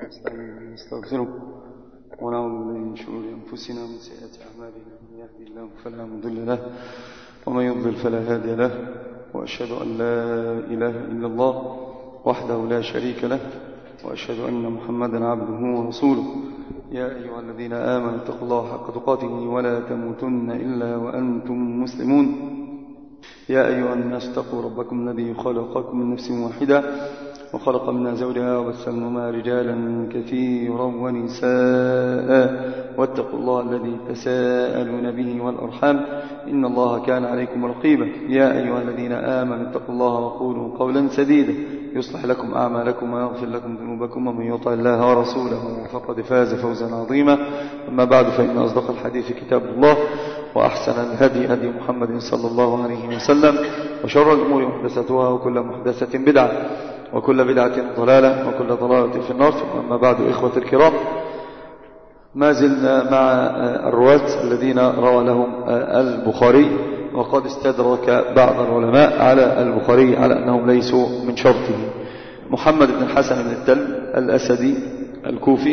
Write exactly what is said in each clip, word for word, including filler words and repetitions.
نستغفره ونعوذ بالله من شرور أنفسنا ومن سيئات أعمالنا، من يهدي الله فلا مضل له ومن يضلل فلا هادي له، وأشهد أن لا إله إلا الله وحده لا شريك له، وأشهد أن محمدا عبده ورسوله. يا أيها الذين آمنوا اتقوا الله حق تقاته ولا تموتن إلا وأنتم مسلمون. يا أيها الناس اتقوا ربكم الذي خلقكم من نفس واحدة وخلق منها زوجها وبث منهما رجالا كثيرا ونساء، واتقوا الله الذي تساءلون به والأرحام إن الله كان عليكم رقيبا. يا أيها الذين آمنوا اتقوا الله وقولوا قولا سديدا يصلح لكم أعمالكم ويغفر لكم ذنوبكم، ومن يطع الله ورسوله فقد فاز فوزا عظيما. أما بعد، فإن أصدق الحديث كتاب الله، وأحسن الهدي هدي محمد صلى الله عليه وسلم، وشر الأمور محدثاتها، وكل محدثة بدعة، وكل بدعة ضلالة، وكل ضلالة في النار. أما بعد، إخوة الكرام، ما زلنا مع الرواة الذين روى لهم البخاري، وقد استدرك بعض العلماء على البخاري على أنهم ليسوا من شرطه. محمد بن الحسن بن التل الأسدي الكوفي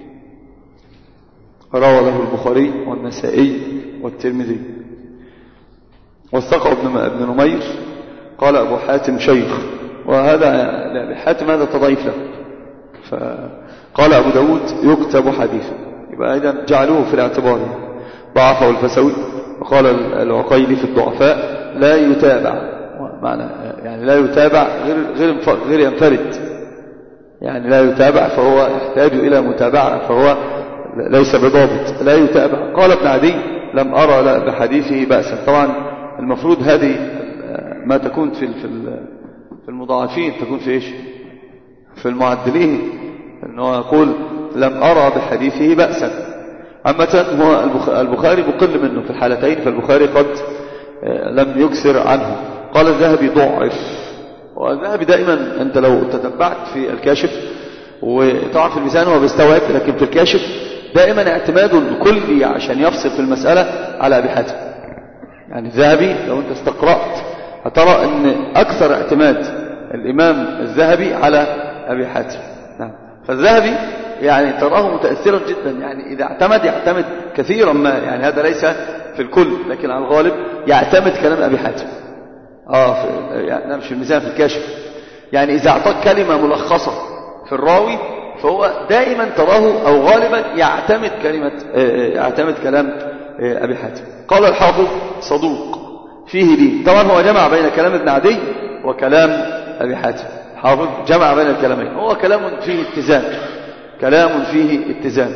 روى له البخاري والنسائي والترمذي. وثقه ابن نمير قال أبو حاتم شيخ، وهذا أبي حاتم هذا تضعيف له، فقال أبو داود يكتب حديثا، يبقى إذن جعلوه في الاعتبار. ضعفه الفسوي، وقال العقيلي في الضعفاء لا يتابع، معنى يعني لا يتابع غير غير غير ينفرد، يعني لا يتابع فهو يحتاج إلى متابعة، فهو ليس بضابط، لا يتابع. قال ابن عدي لم أرى بحديثه بأسا. طبعا المفروض هذه ما تكون في في المضاعفين تكون في إيش؟ في المعدلين، أنه يقول لم أرى بحديثه بأسا. عامة هو البخاري مقل منه في الحالتين، فالبخاري قد لم يكثر عنه. قال الذهبي ضعف، والذهبي دائما أنت لو تتبعت في الكاشف، وطبعا في الميزان هو بيستوعب، لكن في الكاشف دائما اعتماده الكلي عشان يفصل في المسألة على أبي حاتم. يعني الذهبي لو أنت استقرأت هترى أن أكثر اعتماد الإمام الذهبي على أبي حاتم. نعم. فالذهبي يعني تراه متأثرا جدا، يعني إذا اعتمد يعتمد كثيرا ما، يعني هذا ليس في الكل، لكن على الغالب يعتمد كلام أبي حاتم. آه في يعني مش الميزان في الكاشف، يعني إذا أعطاك كلمة ملخصة في الراوي فهو دائما تراه أو غالبا يعتمد كلمة يعتمد كلام أبي حاتم. قال الحافظ صدوق فيه لي. طبعا هو جمع بين كلام ابن عدي وكلام أبي حاتم. حافظ جمع بين الكلامين، هو كلام فيه اتزان، كلام فيه اتزان.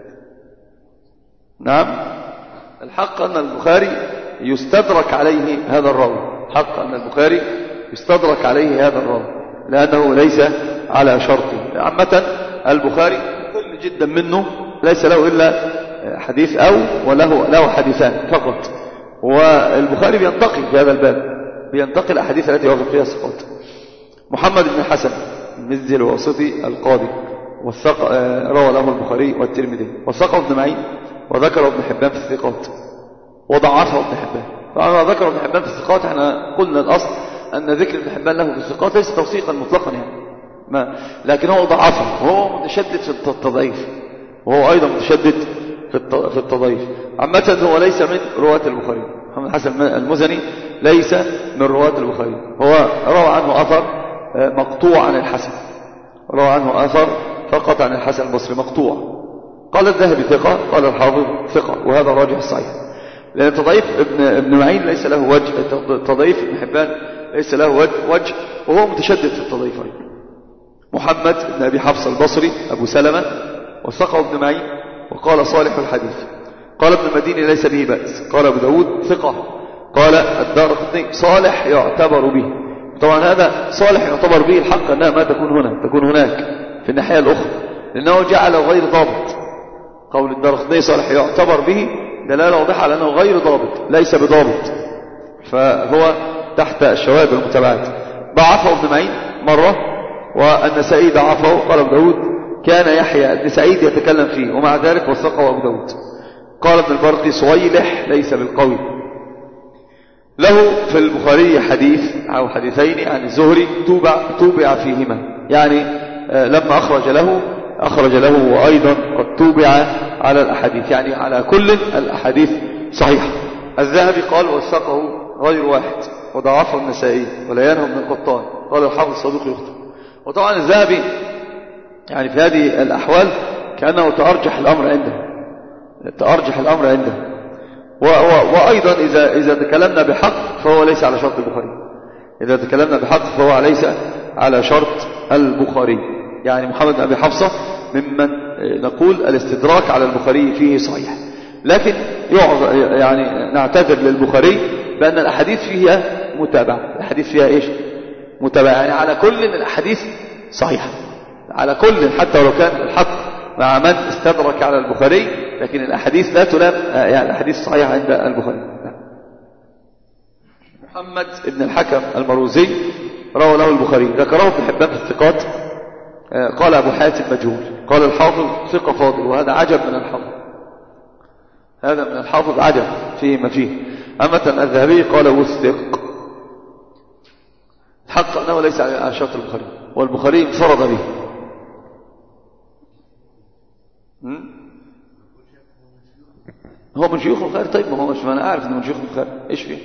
نعم. الحق أن البخاري يستدرك عليه هذا الراوي، حق أن البخاري يستدرك عليه هذا الراوي لأنه ليس على شرطه. عامة البخاري كل جدا منه ليس له إلا حديث أو وله له حديثان فقط، والبخاري بينتقي في هذا الباب، بينتقي الأحاديث التي وافق فيها الثقات. محمد بن الحسن المزي الواسطي القاضي والثق روى له البخاري والترمذي. وثقه ابن معين وذكر ابن حبان في الثقات، وضعفه ابن حبان. طبعا ذكر ابن حبان في الثقات، احنا قلنا الأصل أن ذكر ابن حبان له في الثقات ليس توثيقا مطلقا يعني ما، لكن هو ضعفه، وهو متشدد في التضعيف، وهو أيضا متشدد في التضعيف. عامة هو ليس من رواة البخاري. محمد حسن المزني ليس من رواة البخاري، هو روى عنه أثر مقطوع عن الحسن، روى عنه أثر فقط عن الحسن البصري مقطوع. قال الذهبي ثقة، قال الحافظ ثقة، وهذا راجح الصحيح، لأن تضعيف ابن ابن معين ليس له وجه، تضعيف ابن حبان ليس له وجه، وهو متشدد في التضعيف. محمد بن أبي حفص البصري أبو سلمة وثقه ابن معين، وقال صالح الحديث. قال ابن المديني ليس به بأس. قال أبو داود ثقة. قال الدارقطني صالح يعتبر به. طبعا هذا صالح يعتبر به، الحق أنها ما تكون هنا، تكون هناك في الناحية الأخرى، لأنه جعل غير ضابط. قول الدارقطني صالح يعتبر به دلالة واضحة على أنه غير ضابط، ليس بضابط، فهو تحت الشواهد والمتابعات. ضعفه ابن معين مرة، والنسائي ضعفه. قال أبو داود كان يحيى بن سعيد يتكلم فيه، ومع ذلك وثقه أبو داود. قال ابن البرقي صويلح ليس بالقوي. له في البخاري حديث أو حديثين عن الزهري توبع, توبع فيهما، يعني لما أخرج له أخرج له وأيضا قد توبع على الأحاديث، يعني على كل الأحاديث صحيحة. الذهبي قال وثقه غير واحد وضعفه النسائي وليانه ابن القطان، قال الحافظ الصدوق يخطئ. وطبعا الذهبي يعني في هذه الأحوال كأنه تأرجح الأمر عنده تأرجح الأمر عنده وأيضا إذا إذا تكلمنا بحق فهو ليس على شرط البخاري، إذا تكلمنا بحق فهو ليس على شرط البخاري. يعني محمد بن أبي حفصة ممن نقول الاستدراك على البخاري فيه صحيح، لكن يعني نعتذر للبخاري بأن الأحاديث فيها متابعة، الأحاديث فيها إيش؟ متابعة، يعني على كل الأحاديث صحيحة، على كل حتى ولو كان الحق مع من استدرك على البخاري، لكن الأحاديث لا تلام، يعني الأحاديث صحيحة عند البخاري. محمد بن الحكم المروزي روى له البخاري، ذكره ابن حبان في الثقات، قال أبو حاتم مجهول، قال الحافظ ثقة فاضل، وهذا عجب من الحافظ، هذا من الحافظ عجب فيه ما فيه. أما الذهبي قال وثق، الحق أنه ليس على شرط البخاري، والبخاري انفرد به. هو من شيوخ البخاري، طيب ما هو مش، ما أنا أعرف أنه من شيوخ البخاري، إيش فيه؟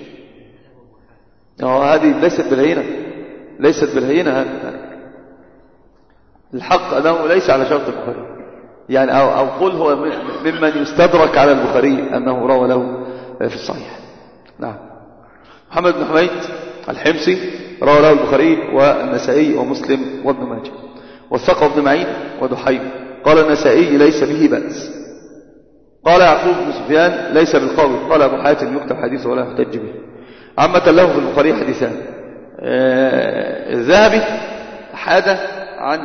هذه ليست بالهينة، ليست بالهينة هذا. الحق أنه ليس على شرط البخاري، يعني أو, أو قل هو ممن يستدرك على البخاري أنه روى له في الصحيح. نعم. محمد بن حميد الحمصي روى له البخاري والنسائي ومسلم وابن ماجه، وثقه ابن معين ودحيم، قال النسائي ليس به بأس. قال يعقوب بن سفيان ليس بالقوي، قال أبو حاتم يكتب حديثه ولا يحتج به. عامة له في البخاري حديثان. آه الذهبي حاد عن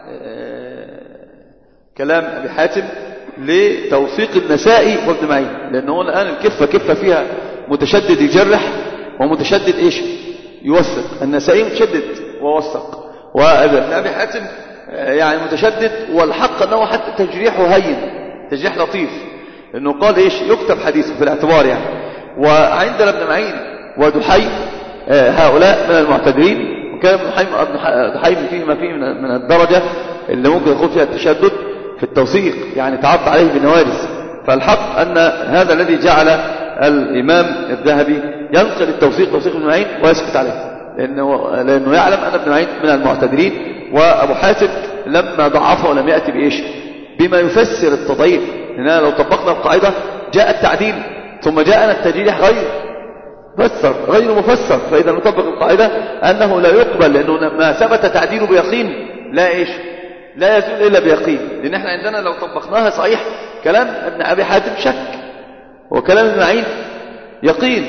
آه كلام أبي حاتم لتوثيق النسائي وابن معين، لأنه الآن الكفة كفة فيها متشدد يجرح ومتشدد إيش يوثق. النسائي متشدد ووثق، وابن أبي حاتم آه يعني متشدد، والحق أنه حتى تجريحه هين، تجريح لطيف، لأنه قال إيش يكتب حديثه في الاعتبار يعني. وعندنا ابن معين ودحيم هؤلاء من المعتدلين، وكان ابن دحيم فيه ما فيه من الدرجة اللي ممكن يقول فيها التشدد في التوثيق، يعني تعب عليه بنوارز. فالحق أن هذا الذي جعل الإمام الذهبي ينقل التوثيق توثيق ابن معين ويسكت عليه، لأنه, لأنه يعلم أن ابن معين من المعتدلين، وأبو حاتم لما ضعفه ولم يأتي بإيش بما يفسر التضعيف. لأننا لو طبقنا القاعدة جاء التعديل ثم جاءنا التجريح غير مفسر غير مفسر، فإذا نطبق القاعدة أنه لا يقبل، لأنه ما ثبت تعديله بيقين لا إيش لا يزول إلا بيقين. لأن احنا عندنا لو طبقناها صحيح كلام ابن أبي حاتم شك، وكلام ابن معين يقين،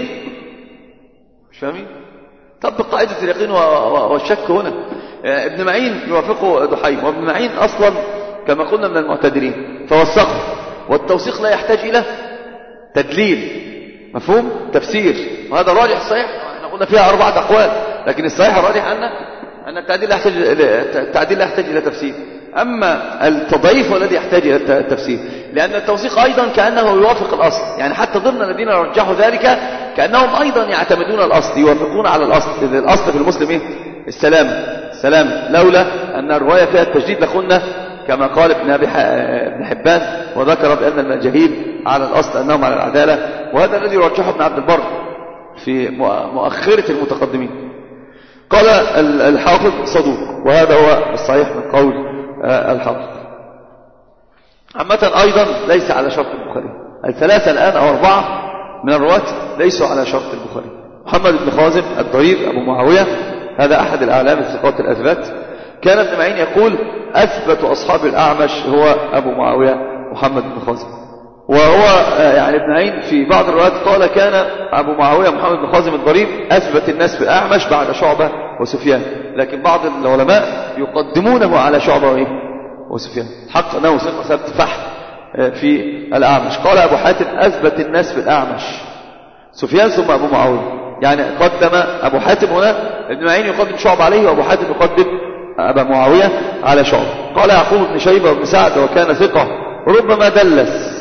مش فاهمين؟ طبق قاعدة اليقين والشك هنا. ابن معين يوافقه دحيم، وابن معين أصلا كما قلنا من المعتدلين فوثقه، والتوثيق لا يحتاج إلى تدليل، مفهوم تفسير، وهذا الراجح الصحيح. احنا قلنا فيها أربعة أقوال، لكن الصحيح الراجح أن أن التعديل لا يحتاج التعديل لا يحتاج إلى تفسير، أما التضعيف هو الذي يحتاج إلى التفسير، لأن التوثيق أيضا كأنه يوافق الأصل. يعني حتى ضمن الذين رجحوا ذلك كأنهم أيضا يعتمدون الأصل، يوافقون على الأصل. الأصل في المسلم إيه؟ السلام السلام، لولا أن الرواية فيها التجديد لقلنا كما قال ابن أبي ابن حبان، وذكر بأن المجاهيل على الأصل أنهم على العدالة، وهذا الذي رجحه ابن عبد البر في مؤخرة المتقدمين. قال الحافظ صدوق، وهذا هو الصحيح من قول الحافظ. عامة أيضا ليس على شرط البخاري، الثلاثة الآن أو أربعة من الرواة ليسوا على شرط البخاري. محمد بن خازم الضرير أبو معاوية، هذا أحد الأعلام في ثقات الأثبات. كان ابن معين يقول أثبت أصحاب الأعمش هو أبو معاوية محمد بن خازم، وهو يعني ابن معين في بعض الروايات قال كان أبو معاوية محمد بن خازم الضرير أثبت الناس في الأعمش بعد شعبة وسفيان، لكن بعض العلماء يقدمونه على شعبة وإيه وسفيان، حق أنه ثبت فحم في الأعمش. قال أبو حاتم أثبت الناس في الأعمش سفيان ثم أبو معاوية، يعني قدم أبو حاتم هنا، ابن معين يقدم شعبة عليه، وأبو حاتم يقدم أبا معاوية على شعبة. قال يعقوب بن شيبة وابن سعد وكان ثقة ربما دلس،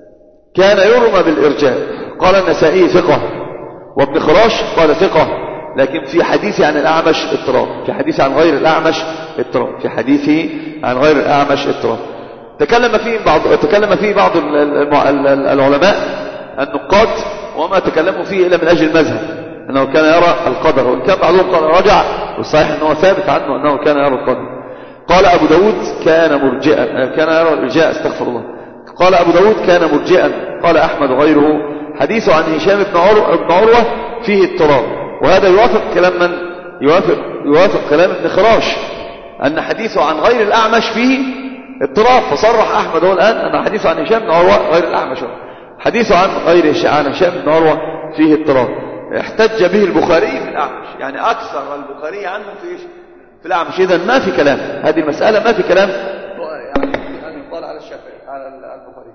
كان يرمى بالإرجاء. قال النسائي ثقة، وابن خراش قال ثقة، لكن في حديثه عن الأعمش اضطراب، في حديثه عن غير الأعمش اضطراب، في حديثه عن غير الأعمش اضطراب. تكلم فيه بعض تكلم فيه بعض العلماء النقاد، وما تكلموا فيه إلا من أجل المذهب أنه كان يرى القدر، وإن كان بعضهم قال رجع، والصحيح أنه ثابت عنه أنه كان يرى القدر. قال أبو داود كان مرجئا، كان يرى الإرجاء، استغفر الله. قال أبو داود كان مرجئا. قال أحمد وغيره حديث عن هشام بن عروة فيه اضطراب، وهذا يوافق كلام من يوافق يوافق كلام ابن خراش أن حديثه عن غير الأعمش فيه اضطراب، فصرح أحمد هو الآن أن حديثه عن هشام بن عروة غير الأعمش، حديثه عن غير عن هشام بن عروة فيه اضطراب. احتج به البخاري في الأعمش، يعني أكثر البخاري عنه في في الأعمش. إذن ما في كلام، هذه المسألة ما في كلام يعني يقال على الشافعي على البخاري.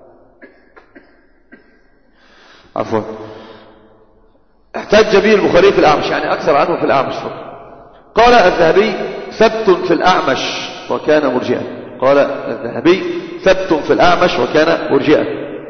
عفوا، احتج به البخاري في الأعمش، يعني أكثر عنه في الأعمش فقط. قال الذهبي ثبت في الأعمش وكان مرجئا. قال الذهبي ثبت في الأعمش وكان مرجئا.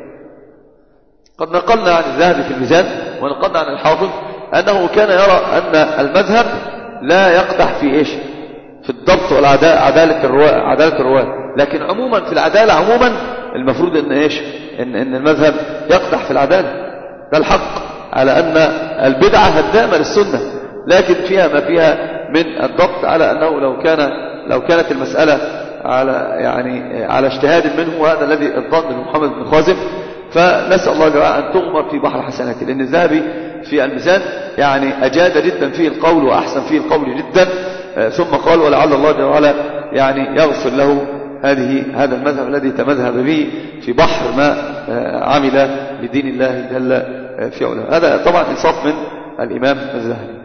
قد نقلنا عن الذهبي في الميزان، ونقلنا عن الحافظ أنه كان يرى أن المذهب لا يقدح في إيش؟ في الضبط والعدالة الرواة، عدالة الرواة، لكن عموما في العدالة عموما المفروض أن إيش؟ إن, إن المذهب يقدح في العدالة، ده الحق، على أن البدعة هدامة للسنة، لكن فيها ما فيها من الضبط، على أنه لو كان لو كانت المسألة على يعني على اجتهاد منه، وهذا الذي الظن بمحمد بن خازم، فنسأل الله جل وعلا أن تغمر في بحر حسناته، لأن الذهبي في الميزان يعني أجاد جدا فيه القول وأحسن فيه القول جدا. ثم قال ولعل الله جل وعلا يعني يغفر له هذه هذا المذهب الذي تمذهب به في بحر ما عمل لدين الله جل في علاه. هذا طبعا إنصاف من الإمام الذهبي.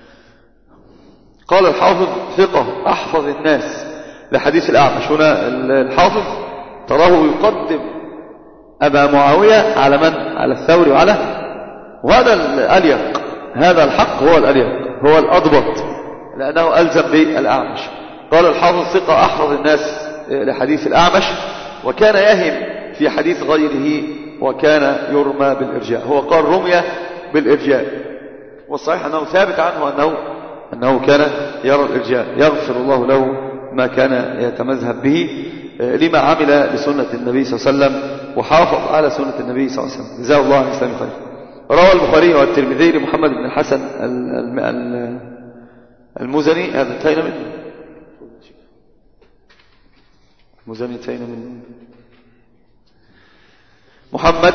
قال الحافظ ثقة أحفظ الناس لحديث الأعمش. هنا الحافظ تراه يقدم أبا معاوية على من؟ على الثوري وعلى، وهذا الأليق، هذا الحق هو الأليق، هو الأضبط، لأنه ألزم بالأعمش. قال الحافظ ثقة أحفظ الناس لحديث الأعمش، وكان يهم في حديث غيره، وكان يرمى بالإرجاء. هو قال رمي بالإرجاء، والصحيح أنه ثابت عنه أنه أنه كان يرى الإرجاء. يغفر الله له ما كان يتمذهب به لما عمل لسنة النبي صلى الله عليه وسلم، وحافظ على سنة النبي صلى الله عليه وسلم، جزاه الله عن الإسلام خير. روى البخاري والترمذي لمحمد بن الحسن المزني، هذا انتهينا منه، المزني انتهينا منه، محمد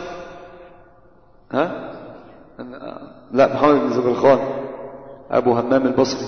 ها لا محمد بن زبرخان أبو همام البصري،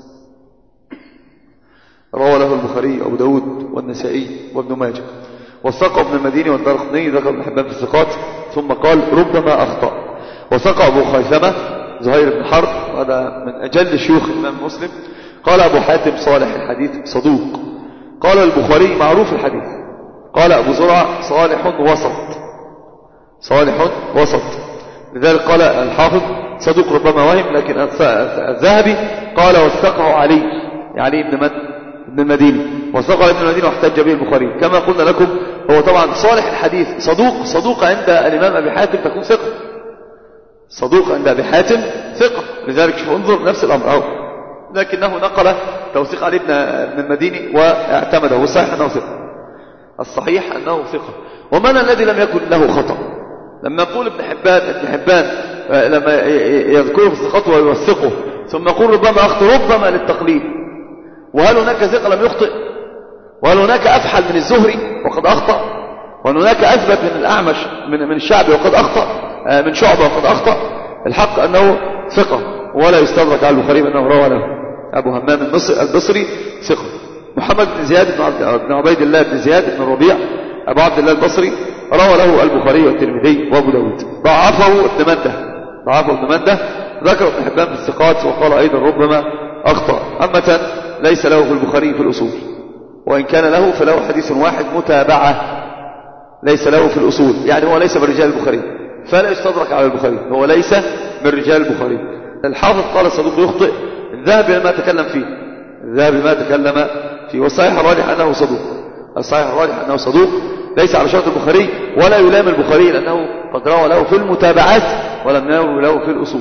روى له البخاري وأبو داود والنسائي وابن ماجه. وثق ابن المديني والدارقطني، ذكر ابن حبان في الثقات، ثم قال ربما أخطأ. وثق أبو خيثمة زهير بن حرب، هذا من أجل شيوخ الإمام مسلم. قال أبو حاتم صالح الحديث صدوق. قال البخاري معروف الحديث. قال أبو زرع صالح وسط، صالح وسط، لذلك قال الحافظ صدوق ربما وهم، لكن الذهبي قال وثقه علي، يعني ابن من؟ ابن المديني، وثقه ابن المديني واحتج به البخاري. كما قلنا لكم هو طبعا صالح الحديث صدوق، صدوق عند الإمام أبي حاتم تكون ثقة، صدوق عند أبي حاتم ثقة، لذلك شوف انظر نفس الأمر أهو، لكنه نقل توثيق علي ابن المديني واعتمده، والصحيح أنه ثقة، الصحيح أنه ثقة. ومن الذي لم يكن له خطأ؟ لما يقول ابن حبان ابن حبان لما يذكره في الثقات ويوثقه، ثم يقول ربما أخطأ، ربما للتقليد. وهل هناك ثقة لم يخطئ؟ وهل هناك أفحل من الزهري وقد أخطأ؟ وهل هناك أثبت من الأعمش من من الشعبي وقد أخطأ؟ من شعبة وقد أخطأ؟ الحق أنه ثقة، ولا يستدرك على البخاري أنه روى له. أبو همام البصري ثقة. محمد بن زياد بن عبيد الله بن زياد بن الربيع أبو عبد الله البصري، روى له البخاري والترمذي وأبو داود. ضعفه ابن منده، ضعفه ابن منده، ذكر ابن حبان في الثقات، وقال أيضا ربما أخطأ. عامة ليس له في البخاري في الأصول، وإن كان له فله حديث واحد متابعة، ليس له في الأصول، يعني هو ليس من رجال البخاري، فلا يستدرك على البخاري، هو ليس من رجال البخاري. الحافظ قال صدوق يخطئ، الذهبي ما تكلم فيه، الذهبي ما تكلم فيه، والصحيح الراجح أنه صدوق، الصحيح الراجح أنه صدوق، ليس على شرط البخاري، ولا يلام البخاري، لأنه قد روى له في المتابعات ولم يروي له في الأصول.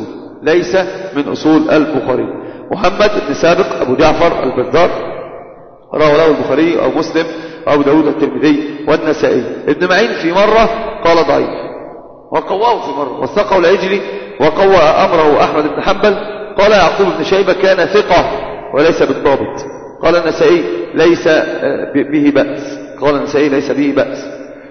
ليس من أصول البخاري. محمد بن سابق أبو جعفر البزار روى له البخاري أو مسلم أو داود الترمذي والنسائي. ابن معين في مرة قال ضعيف وقواه في مرة، وثقه العجلي وقوى أمره أحمد بن حنبل. قال يعقوب بن شيبة كان ثقة وليس بالضابط. قال النسائي ليس به بأس قال النسائي ليس به بأس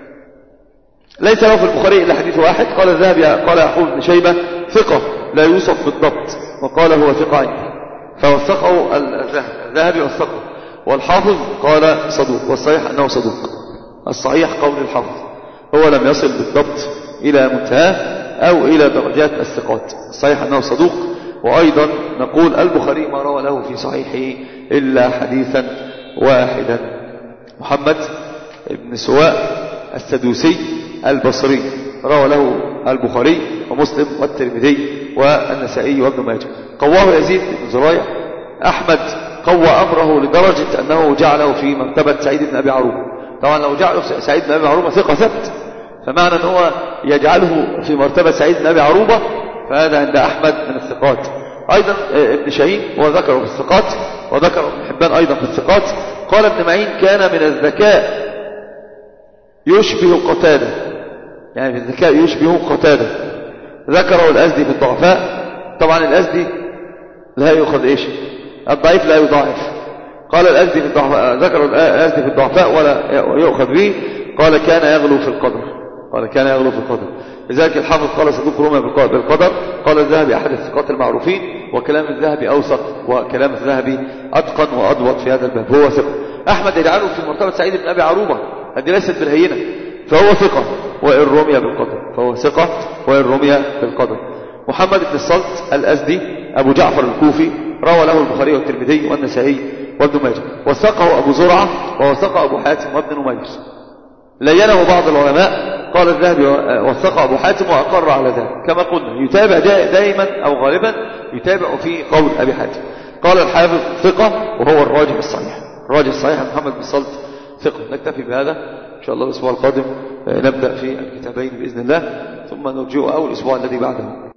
ليس له في البخاري إلا حديث واحد. قال الذهبي قال يعقوب بن شيبة ثقة لا يوصف بالضبط، وقال هو ثقة عنده، فوثقه الذهبي وثقه. والحافظ قال صدوق، والصحيح أنه صدوق. الصحيح قول الحافظ هو لم يصل بالضبط إلى منتهى أو إلى درجات الثقات. الصحيح أنه صدوق. وأيضا نقول البخاري ما روى له في صحيحه إلا حديثا واحدا. محمد بن سواء السدوسي البصري روى له البخاري ومسلم والترمذي والنسائي وابن ماجه. قواه يزيد بن زرايع. أحمد قوى أمره لدرجة أنه جعله في مرتبة سعيد بن أبي عروبة. طبعا لو جعله سعيد بن أبي عروبة ثقة ثبت، فمعنى أنه يجعله في مرتبة سعيد بن أبي عروبة فهذا عند أحمد من الثقات. أيضا ابن شاهين وذكره في الثقات، وذكر ابن حبان أيضا في الثقات. قال ابن معين كان من الذكاء يشبه قتادة، يعني في الذكاء يشبه قتادة. ذكره الأزدي في الضعفاء. طبعا الأزدي لا يؤخذ إيش الضعيف لا يضاعف. قال الأزدي في الضعفاء، ذكر الأزدي في الضعفاء ولا يؤخذ به. قال كان يغلو في القدر قال كان يغلو في القدر لذلك الحافظ قال صدوق رمى بالقدر. قال الذهبي أحد الثقات المعروفين، وكلام الذهبي أوثق، وكلام الذهبي أتقن وأضبط في هذا الباب، هو ثقة. أحمد يجعله في مرتبة سعيد بن أبي عروبة، هذه ليست بالهينة، فهو ثقة وإن رمي بالقدر فهو ثقة وإن رمي بالقدر. محمد بن الصلت الأزدي أبو جعفر الكوفي روى له البخاري والترمذي والنسائي وابن ماجه. وثقه أبو زرعة ووثقه أبو حاتم وابن نمير. لينه بعض العلماء. قال الذهبي وثقه أبو حاتم وأقر على ذلك. كما قلنا يتابع دائما أو غالبا يتابع في قول أبي حاتم. قال الحافظ ثقة وهو الراجح الصحيح. الراجح الصحيح محمد بن الصلت ثقة. نكتفي بهذا إن شاء الله. الأسبوع القادم نبدأ في الكتابين بإذن الله، ثم نرجع أول الأسبوع الذي بعده.